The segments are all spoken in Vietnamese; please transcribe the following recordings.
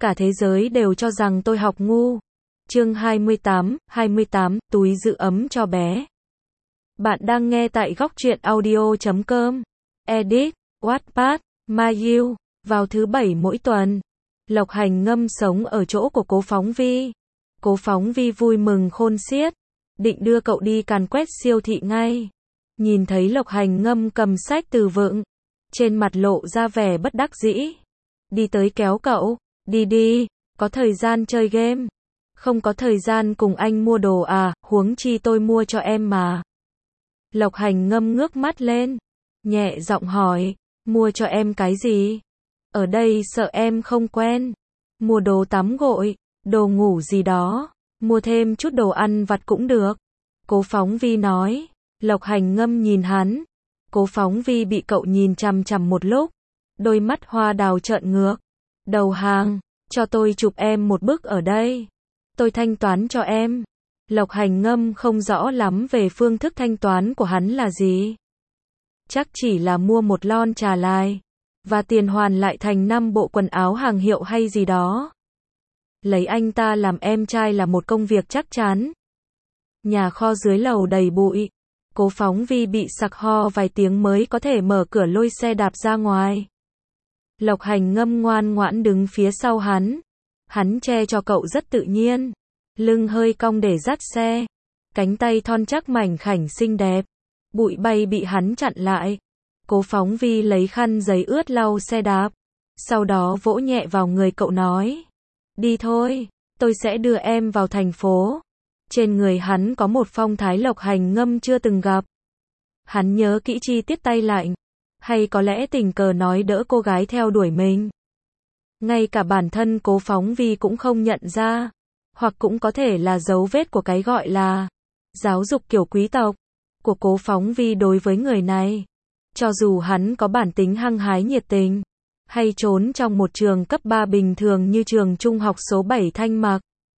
Cả thế giới đều cho rằng tôi học ngu. Chương 28, túi giữ ấm cho bé. Bạn đang nghe tại góc truyện audio.com. Edit, Wattpad, MyU. Vào thứ Bảy mỗi tuần, Lộc Hành Ngâm sống ở chỗ của Cố Phóng Vi. Cố Phóng Vi vui mừng khôn xiết, định đưa cậu đi càn quét siêu thị ngay. Nhìn thấy Lộc Hành Ngâm cầm sách từ vựng, trên mặt lộ ra vẻ bất đắc dĩ. Đi tới kéo cậu, đi, có thời gian chơi game. Không có thời gian cùng anh mua đồ à, huống chi tôi mua cho em mà. Lộc Hành Ngâm ngước mắt lên, nhẹ giọng hỏi, mua cho em cái gì? Ở đây sợ em không quen. Mua đồ tắm gội, đồ ngủ gì đó, mua thêm chút đồ ăn vặt cũng được. Cố Phóng Vi nói. Lộc Hành Ngâm nhìn hắn. Cố Phóng Vi bị cậu nhìn chằm chằm một lúc, đôi mắt hoa đào trợn ngược. Đầu hàng, cho tôi chụp em một bức ở đây. Tôi thanh toán cho em. Lộc Hành Ngâm không rõ lắm về phương thức thanh toán của hắn là gì. Chắc chỉ là mua một lon trà lai, và tiền hoàn lại thành 5 bộ quần áo hàng hiệu hay gì đó. Lấy anh ta làm em trai là một công việc chắc chắn. Nhà kho dưới lầu đầy bụi. Cố Phóng Vi bị sặc ho vài tiếng mới có thể mở cửa lôi xe đạp ra ngoài. Lộc Hành Ngâm ngoan ngoãn đứng phía sau hắn. Hắn che cho cậu rất tự nhiên. Lưng hơi cong để dắt xe. Cánh tay thon chắc mảnh khảnh xinh đẹp. Bụi bay bị hắn chặn lại. Cố Phóng Vi lấy khăn giấy ướt lau xe đạp. Sau đó vỗ nhẹ vào người cậu nói. Đi thôi, tôi sẽ đưa em vào thành phố. Trên người hắn có một phong thái Lộc Hành Ngâm chưa từng gặp. Hắn nhớ kỹ chi tiết tay lạnh. Hay có lẽ tình cờ nói đỡ cô gái theo đuổi mình. Ngay cả bản thân Cố Phóng Vi cũng không nhận ra. Hoặc cũng có thể là dấu vết của cái gọi là giáo dục kiểu quý tộc của Cố Phóng Vi đối với người này. Cho dù hắn có bản tính hăng hái nhiệt tình, hay trốn trong một trường cấp 3 bình thường như trường trung học số 7 Thanh Mặc,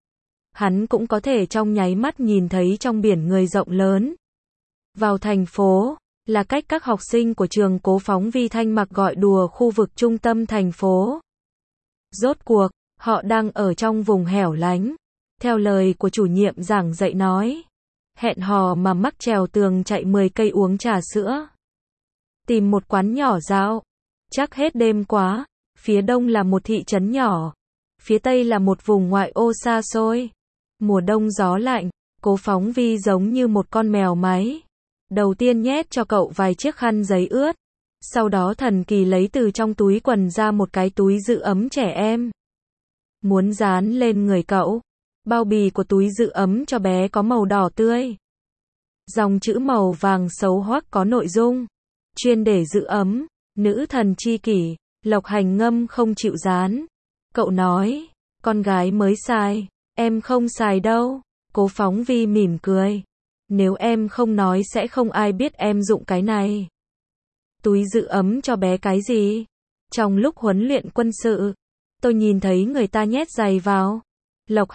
hắn cũng có thể trong nháy mắt nhìn thấy trong biển người rộng lớn. Vào thành phố là cách các học sinh của trường Cố Phóng Vi Thanh Mặc gọi đùa khu vực trung tâm thành phố. Rốt cuộc, họ đang ở trong vùng hẻo lánh. Theo lời của chủ nhiệm giảng dạy nói, hẹn hò mà mắc trèo tường chạy 10 cây uống trà sữa. Tìm một quán nhỏ dạo. Chắc hết đêm quá. Phía đông là một thị trấn nhỏ. Phía tây là một vùng ngoại ô xa xôi. Mùa đông gió lạnh. Cố Phóng Vi giống như một con mèo máy. Đầu tiên nhét cho cậu vài chiếc khăn giấy ướt. Sau đó thần kỳ lấy từ trong túi quần ra một cái túi giữ ấm trẻ em. Muốn dán lên người cậu. Bao bì của túi giữ ấm cho bé có màu đỏ tươi. Dòng chữ màu vàng xấu hoắc có nội dung. Chuyên để giữ ấm. Nữ thần chi kỷ. Lộc Hành Ngâm không chịu dán. Cậu nói. Con gái mới xài. Em không xài đâu. Cố Phóng Vi mỉm cười. Nếu em không nói sẽ không ai biết em dụng cái này. Túi giữ ấm cho bé cái gì? Trong lúc huấn luyện quân sự, tôi nhìn thấy người ta nhét giày vào. Lộc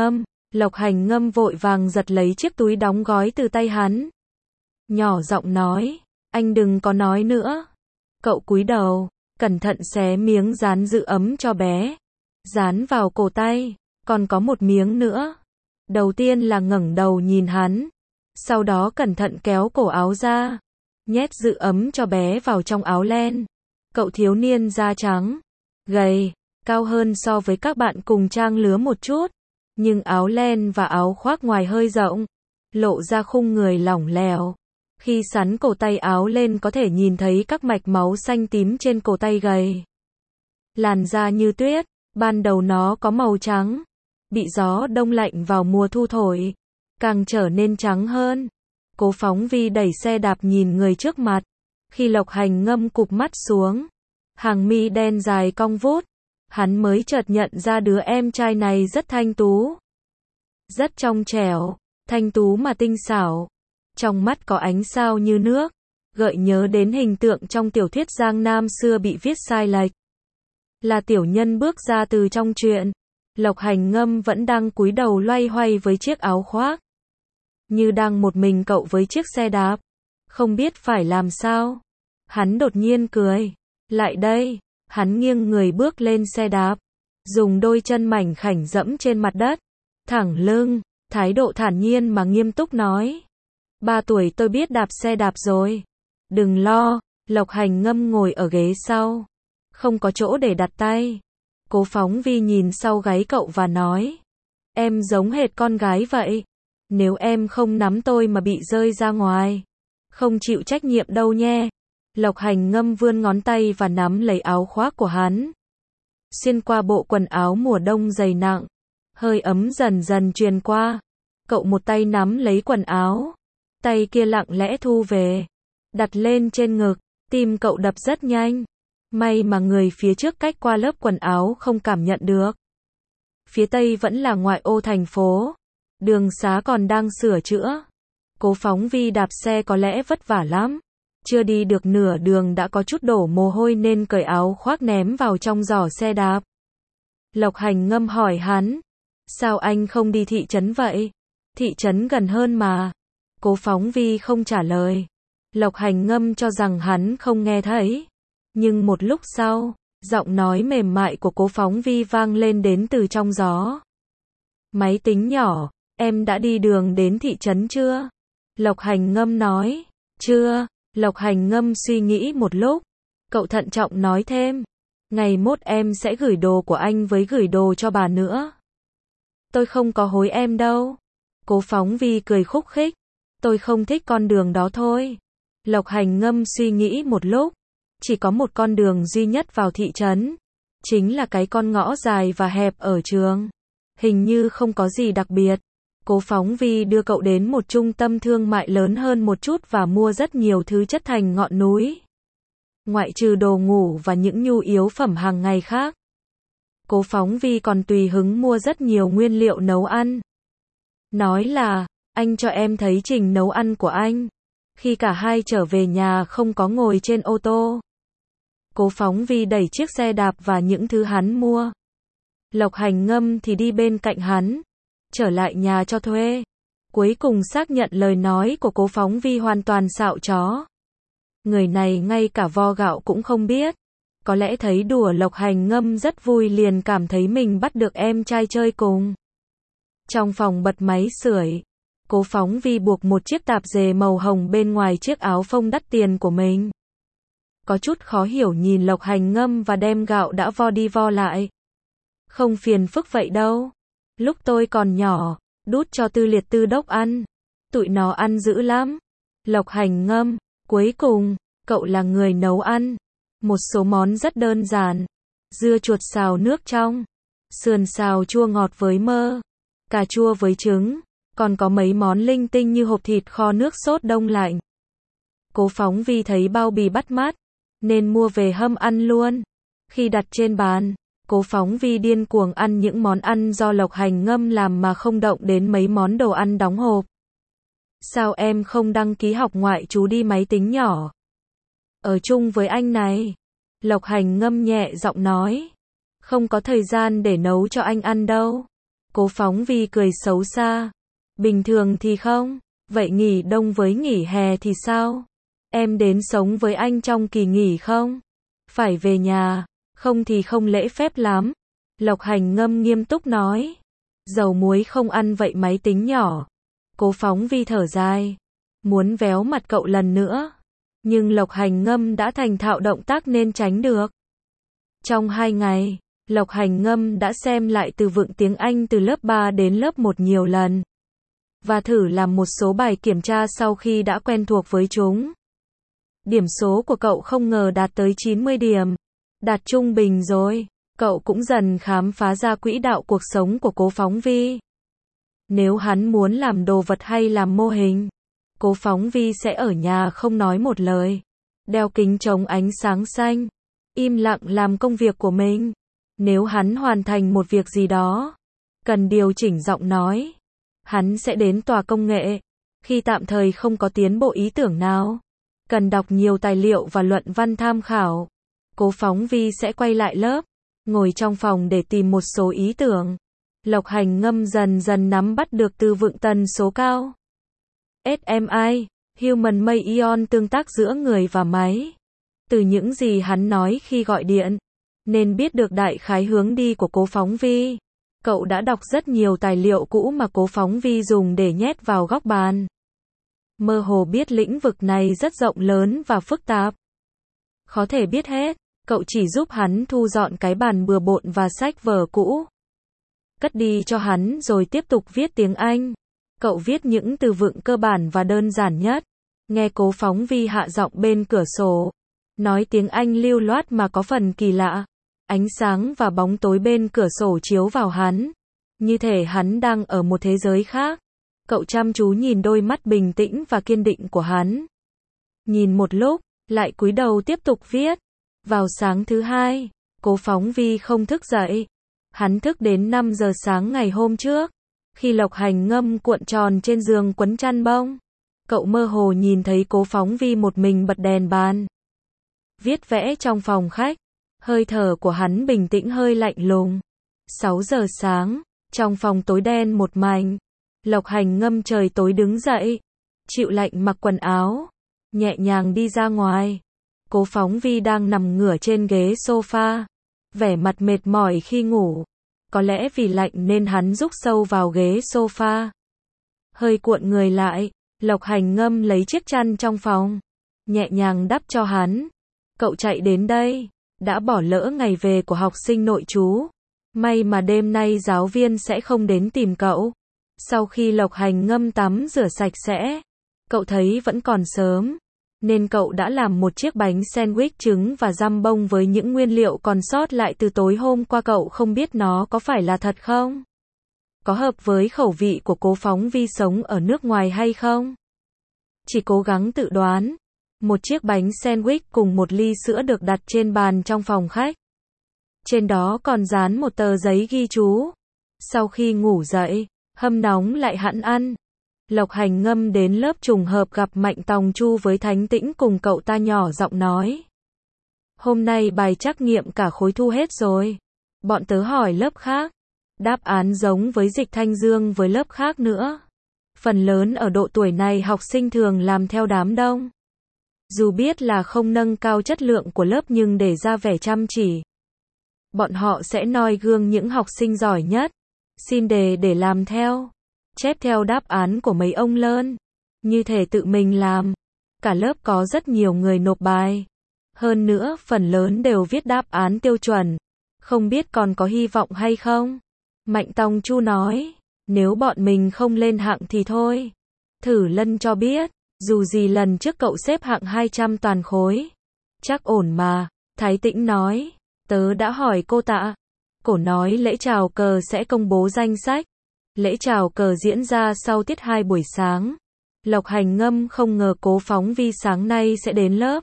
Hành Ngâm vội vàng giật lấy chiếc túi đóng gói từ tay hắn. Nhỏ giọng nói, anh đừng có nói nữa. Cậu cúi đầu, cẩn thận xé miếng dán giữ ấm cho bé. Dán vào cổ tay, còn có một miếng nữa. Đầu tiên là ngẩng đầu nhìn hắn. Sau đó cẩn thận kéo cổ áo ra. Nhét giữ ấm cho bé vào trong áo len. Cậu thiếu niên da trắng, gầy, cao hơn so với các bạn cùng trang lứa một chút. Nhưng áo len và áo khoác ngoài hơi rộng, lộ ra khung người lỏng lẻo. Khi sắn cổ tay áo lên có thể nhìn thấy các mạch máu xanh tím trên cổ tay gầy. Làn da như tuyết, ban đầu nó có màu trắng. Bị gió đông lạnh vào mùa thu thổi, càng trở nên trắng hơn. Cố Phóng Vi đẩy xe đạp nhìn người trước mặt. Khi Lộc Hành Ngâm cụp mắt xuống, hàng mi đen dài cong vút, hắn mới chợt nhận ra đứa em trai này rất thanh tú. Rất trong trẻo, thanh tú mà tinh xảo. Trong mắt có ánh sao như nước, gợi nhớ đến hình tượng trong tiểu thuyết Giang Nam xưa bị viết sai lệch. Là tiểu nhân bước ra từ trong truyện. Lộc Hành Ngâm vẫn đang cúi đầu loay hoay với chiếc áo khoác. Như đang một mình cậu với chiếc xe đạp. Không biết phải làm sao. Hắn đột nhiên cười. Lại đây. Hắn nghiêng người bước lên xe đạp. dùng đôi chân mảnh khảnh dẫm trên mặt đất, thẳng lưng, thái độ thản nhiên mà nghiêm túc nói. 3 tuổi tôi biết đạp xe đạp rồi. Đừng lo, Lộc Hành Ngâm ngồi ở ghế sau. Không có chỗ để đặt tay. Cố Phóng Vi nhìn sau gáy cậu và nói. Em giống hệt con gái vậy. Nếu em không nắm tôi mà bị rơi ra ngoài, không chịu trách nhiệm đâu nhé. Lộc Hành Ngâm vươn ngón tay và nắm lấy áo khoác của hắn. Xuyên qua bộ quần áo mùa đông dày nặng, hơi ấm dần dần truyền qua. Cậu một tay nắm lấy quần áo, tay kia lặng lẽ thu về, đặt lên trên ngực. Tim cậu đập rất nhanh. May mà người phía trước cách qua lớp quần áo không cảm nhận được. Phía tây vẫn là ngoại ô thành phố. Đường xá còn đang sửa chữa. Cố Phóng Vi đạp xe có lẽ vất vả lắm. Chưa đi được nửa đường đã có chút đổ mồ hôi nên cởi áo khoác ném vào trong giỏ xe đạp. Lộc Hành Ngâm hỏi hắn. Sao anh không đi thị trấn vậy? Thị trấn gần hơn mà. Cố Phóng Vi không trả lời. Lộc Hành Ngâm cho rằng hắn không nghe thấy. Nhưng một lúc sau, giọng nói mềm mại của Cố Phóng Vi vang lên đến từ trong gió. Máy tính nhỏ, em đã đi đường đến thị trấn chưa? Lộc Hành Ngâm nói. Chưa. Lộc Hành Ngâm suy nghĩ một lúc. Cậu thận trọng nói thêm. Ngày mốt em sẽ gửi đồ của anh với gửi đồ cho bà nữa. Tôi không có hối em đâu. Cố Phóng Vi cười khúc khích. Tôi không thích con đường đó thôi. Lộc Hành Ngâm suy nghĩ một lúc. Chỉ có một con đường duy nhất vào thị trấn. Chính là cái con ngõ dài và hẹp ở trường. Hình như không có gì đặc biệt. Cố Phóng Vi đưa cậu đến một trung tâm thương mại lớn hơn một chút và mua rất nhiều thứ chất thành ngọn núi. Ngoại trừ đồ ngủ và những nhu yếu phẩm hàng ngày khác. Cố Phóng Vi còn tùy hứng mua rất nhiều nguyên liệu nấu ăn. Nói là, anh cho em thấy trình nấu ăn của anh. Khi cả hai trở về nhà không có ngồi trên ô tô. Cố Phóng Vi đẩy chiếc xe đạp và những thứ hắn mua. Lộc Hành Ngâm thì đi bên cạnh hắn. Trở lại nhà cho thuê. Cuối cùng xác nhận lời nói của Cố Phóng Vi hoàn toàn xạo chó. Người này ngay cả vo gạo cũng không biết. Có lẽ thấy đùa Lộc Hành Ngâm rất vui liền cảm thấy mình bắt được em trai chơi cùng. Trong phòng bật máy sưởi. Cố Phóng Vi buộc một chiếc tạp dề màu hồng bên ngoài chiếc áo phông đắt tiền của mình. Có chút khó hiểu nhìn Lộc Hành Ngâm và đem gạo đã vo đi vo lại. Không phiền phức vậy đâu. Lúc tôi còn nhỏ, đút cho Tư Liệt Tư Đốc ăn. Tụi nó ăn dữ lắm. Lộc Hành Ngâm, cuối cùng, cậu là người nấu ăn. Một số món rất đơn giản. Dưa chuột xào nước trong. Sườn xào chua ngọt với mơ. Cà chua với trứng. Còn có mấy món linh tinh như hộp thịt kho nước sốt đông lạnh. Cố Phóng Vi thấy bao bì bắt mắt, nên mua về hâm ăn luôn. Khi đặt trên bàn, Cố Phóng Vi điên cuồng ăn những món ăn do Lộc Hành Ngâm làm mà không động đến mấy món đồ ăn đóng hộp. Sao em không đăng ký học ngoại trú đi máy tính nhỏ? Ở chung với anh này. Lộc Hành Ngâm nhẹ giọng nói. Không có thời gian để nấu cho anh ăn đâu. Cố Phóng Vi cười xấu xa. Bình thường thì không. Vậy nghỉ đông với nghỉ hè thì sao? Em đến sống với anh trong kỳ nghỉ không? Phải về nhà. Không thì không lễ phép lắm. Lộc Hành Ngâm nghiêm túc nói. Dầu muối không ăn vậy máy tính nhỏ. Cố Phóng Vi thở dài. Muốn véo mặt cậu lần nữa. Nhưng Lộc Hành Ngâm đã thành thạo động tác nên tránh được. Trong 2 ngày, Lộc Hành Ngâm đã xem lại từ vựng tiếng Anh từ lớp 3 đến lớp 1 nhiều lần. Và thử làm một số bài kiểm tra sau khi đã quen thuộc với chúng. Điểm số của cậu không ngờ đạt tới 90 điểm. Đạt trung bình rồi. Cậu cũng dần khám phá ra quỹ đạo cuộc sống của Cố Phóng Vi. Nếu hắn muốn làm đồ vật hay làm mô hình, Cố Phóng Vi sẽ ở nhà không nói một lời. Đeo kính chống ánh sáng xanh. Im lặng làm công việc của mình. Nếu hắn hoàn thành một việc gì đó, cần điều chỉnh giọng nói, hắn sẽ đến tòa công nghệ. Khi tạm thời không có tiến bộ ý tưởng nào, cần đọc nhiều tài liệu và luận văn tham khảo, Cố Phóng Vi sẽ quay lại lớp, ngồi trong phòng để tìm một số ý tưởng. Lộc Hành Ngâm dần dần nắm bắt được từ vựng tần số cao. SMI, Human Machine Ion tương tác giữa người và máy. Từ những gì hắn nói khi gọi điện, nên biết được đại khái hướng đi của Cố Phóng Vi. Cậu đã đọc rất nhiều tài liệu cũ mà Cố Phóng Vi dùng để nhét vào góc bàn. Mơ hồ biết lĩnh vực này rất rộng lớn và phức tạp. Khó thể biết hết, cậu chỉ giúp hắn thu dọn cái bàn bừa bộn và sách vở cũ. Cất đi cho hắn rồi tiếp tục viết tiếng Anh. Cậu viết những từ vựng cơ bản và đơn giản nhất. Nghe Cố Phóng Vi hạ giọng bên cửa sổ. Nói tiếng Anh lưu loát mà có phần kỳ lạ. Ánh sáng và bóng tối bên cửa sổ chiếu vào hắn. Như thể hắn đang ở một thế giới khác. Cậu chăm chú nhìn đôi mắt bình tĩnh và kiên định của hắn. Nhìn một lúc, lại cúi đầu tiếp tục viết. Vào sáng thứ hai, Cố Phóng Vi không thức dậy. Hắn thức đến 5 giờ sáng ngày hôm trước. Khi Lộc Hành Ngâm cuộn tròn trên giường quấn chăn bông. Cậu mơ hồ nhìn thấy Cố Phóng Vi một mình bật đèn bàn. Viết vẽ trong phòng khách. Hơi thở của hắn bình tĩnh hơi lạnh lùng. 6 giờ sáng, trong phòng tối đen một mảnh. Lộc Hành Ngâm trời tối đứng dậy. Chịu lạnh mặc quần áo. Nhẹ nhàng đi ra ngoài. Cố Phóng Vi đang nằm ngửa trên ghế sofa. Vẻ mặt mệt mỏi khi ngủ. Có lẽ vì lạnh nên hắn rúc sâu vào ghế sofa. Hơi cuộn người lại, Lộc Hành Ngâm lấy chiếc chăn trong phòng. Nhẹ nhàng đắp cho hắn. Cậu chạy đến đây. Đã bỏ lỡ ngày về của học sinh nội trú. May mà đêm nay giáo viên sẽ không đến tìm cậu. Sau khi Lộc Hành Ngâm tắm rửa sạch sẽ, cậu thấy vẫn còn sớm. Nên cậu đã làm một chiếc bánh sandwich trứng và giam bông với những nguyên liệu còn sót lại từ tối hôm qua. Cậu không biết nó có phải là thật không? Có hợp với khẩu vị của Cố Phóng Vi sống ở nước ngoài hay không? Chỉ cố gắng tự đoán. Một chiếc bánh sandwich cùng một ly sữa được đặt trên bàn trong phòng khách. Trên đó còn dán một tờ giấy ghi chú. Sau khi ngủ dậy, hâm nóng lại hẵng ăn. Lộc Hành Ngâm đến lớp trùng hợp gặp Mạnh Tòng Chu với Thánh Tĩnh cùng cậu ta nhỏ giọng nói. Hôm nay bài trắc nghiệm cả khối thu hết rồi. Bọn tớ hỏi lớp khác. Đáp án giống với Dịch Thanh Dương với lớp khác nữa. Phần lớn ở độ tuổi này học sinh thường làm theo đám đông. Dù biết là không nâng cao chất lượng của lớp nhưng để ra vẻ chăm chỉ. Bọn họ sẽ noi gương những học sinh giỏi nhất. Xin đề để làm theo. Chép theo đáp án của mấy ông lớn. Như thể tự mình làm. Cả lớp có rất nhiều người nộp bài. Hơn nữa, phần lớn đều viết đáp án tiêu chuẩn. Không biết còn có hy vọng hay không? Mạnh Tòng Chu nói. Nếu bọn mình không lên hạng thì thôi. Thử Lân cho biết. Dù gì lần trước cậu xếp hạng 200 toàn khối. Chắc ổn mà. Thái Tĩnh nói. Tớ đã hỏi cô Tạ. Cổ nói lễ chào cờ sẽ công bố danh sách. Lễ chào cờ diễn ra sau tiết 2 buổi sáng. Lộc Hành Ngâm không ngờ Cố Phóng Vi sáng nay sẽ đến lớp.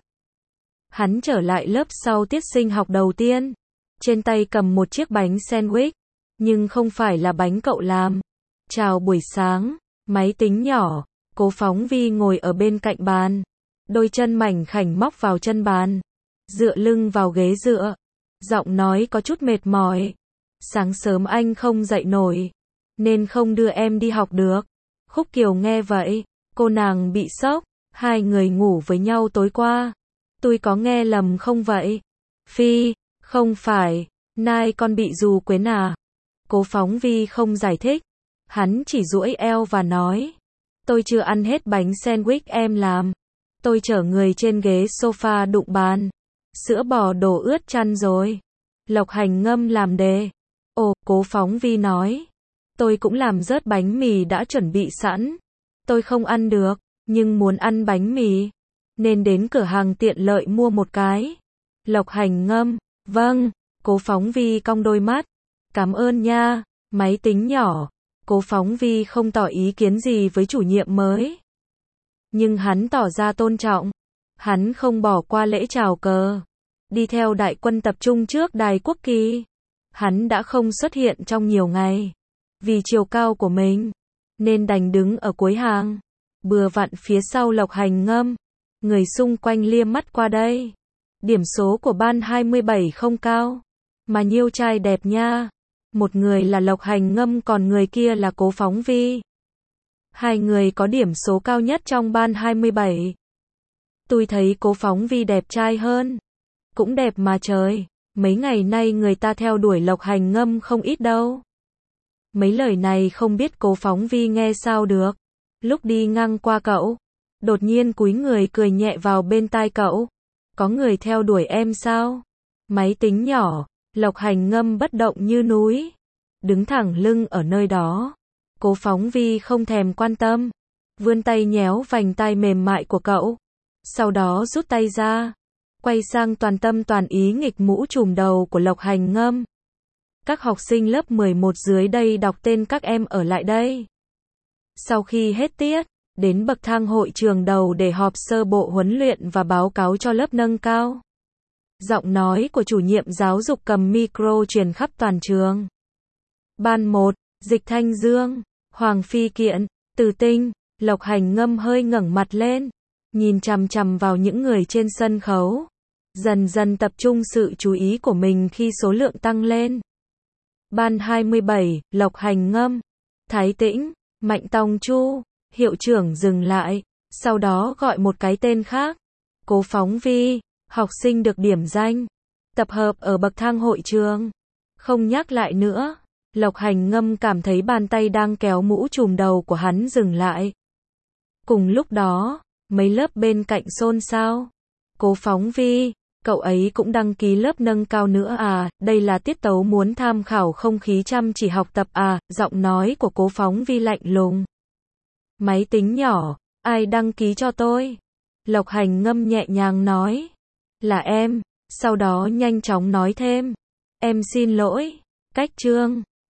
Hắn trở lại lớp sau tiết sinh học đầu tiên. Trên tay cầm một chiếc bánh sandwich. Nhưng không phải là bánh cậu làm. Chào buổi sáng. Máy tính nhỏ. Cố Phóng Vi ngồi ở bên cạnh bàn. Đôi chân mảnh khảnh móc vào chân bàn. Dựa lưng vào ghế dựa. Giọng nói có chút mệt mỏi. Sáng sớm anh không dậy nổi. Nên không đưa em đi học được. Khúc Kiều nghe vậy. Cô nàng bị sốc. Hai người ngủ với nhau tối qua. Tôi có nghe lầm không vậy? Phi, không phải. Nai con bị dù quyến à? Cố Phóng Vi không giải thích. Hắn chỉ duỗi eo và nói. Tôi chưa ăn hết bánh sandwich em làm. Tôi chở người trên ghế sofa đụng bàn. Sữa bò đổ ướt chăn rồi. Lộc Hành Ngâm làm đề. Ồ, Cố Phóng Vi nói. Tôi cũng làm rớt bánh mì đã chuẩn bị sẵn. Tôi không ăn được, nhưng muốn ăn bánh mì. Nên đến cửa hàng tiện lợi mua một cái. Lộc Hành Ngâm. Vâng. Cố Phóng Vi cong đôi mắt. Cảm ơn nha. Máy tính nhỏ. Cố Phóng Vi không tỏ ý kiến gì với chủ nhiệm mới. Nhưng hắn tỏ ra tôn trọng. Hắn không bỏ qua lễ chào cờ. Đi theo đại quân tập trung trước đài quốc kỳ. Hắn đã không xuất hiện trong nhiều ngày. Vì chiều cao của mình. Nên đành đứng ở cuối hàng. Bừa vặn phía sau Lộc Hành Ngâm. Người xung quanh liếc mắt qua đây. Điểm số của ban 27 không cao. Mà nhiêu trai đẹp nha. Một người là Lộc Hành Ngâm còn người kia là Cố Phóng Vi. Hai người có điểm số cao nhất trong ban 27. Tôi thấy Cố Phóng Vi đẹp trai hơn. Cũng đẹp mà trời. Mấy ngày nay người ta theo đuổi Lộc Hành Ngâm không ít đâu. Mấy lời này không biết Cố Phóng Vi nghe sao được. Lúc đi ngang qua cậu, đột nhiên cúi người cười nhẹ vào bên tai cậu. Có người theo đuổi em sao? Máy tính nhỏ, Lộc Hành Ngâm bất động như núi, đứng thẳng lưng ở nơi đó. Cố Phóng Vi không thèm quan tâm, vươn tay nhéo vành tai mềm mại của cậu, sau đó rút tay ra, quay sang toàn tâm toàn ý nghịch mũ trùm đầu của Lộc Hành Ngâm. Các học sinh lớp 11 dưới đây đọc tên các em ở lại đây. Sau khi hết tiết, đến bậc thang hội trường đầu để họp sơ bộ huấn luyện và báo cáo cho lớp nâng cao. Giọng nói của chủ nhiệm giáo dục cầm micro truyền khắp toàn trường. Ban 1, Dịch Thanh Dương, Hoàng Phi Kiện, Từ Tinh. Lộc Hành Ngâm hơi ngẩng mặt lên, nhìn chằm chằm vào những người trên sân khấu, dần dần tập trung sự chú ý của mình khi số lượng tăng lên. Ban 27, Lộc Hành Ngâm, Thái Tĩnh, Mạnh Tòng Chu. Hiệu trưởng dừng lại, sau đó gọi một cái tên khác. Cố Phóng Vi. Học sinh được điểm danh, tập hợp ở bậc thang hội trường. Không nhắc lại nữa. Lộc Hành Ngâm cảm thấy bàn tay đang kéo mũ trùm đầu của hắn dừng lại. Cùng lúc đó, mấy lớp bên cạnh xôn xao. Cố Phóng Vi, cậu ấy cũng đăng ký lớp nâng cao nữa à? Đây là tiết tấu muốn tham khảo không khí chăm chỉ học tập à? Giọng nói của Cố Phóng Vi lạnh lùng. Máy tính nhỏ, ai đăng ký cho tôi? Lộc Hành Ngâm nhẹ nhàng nói. Là em. Sau đó nhanh chóng nói thêm. Em xin lỗi. Cách chương.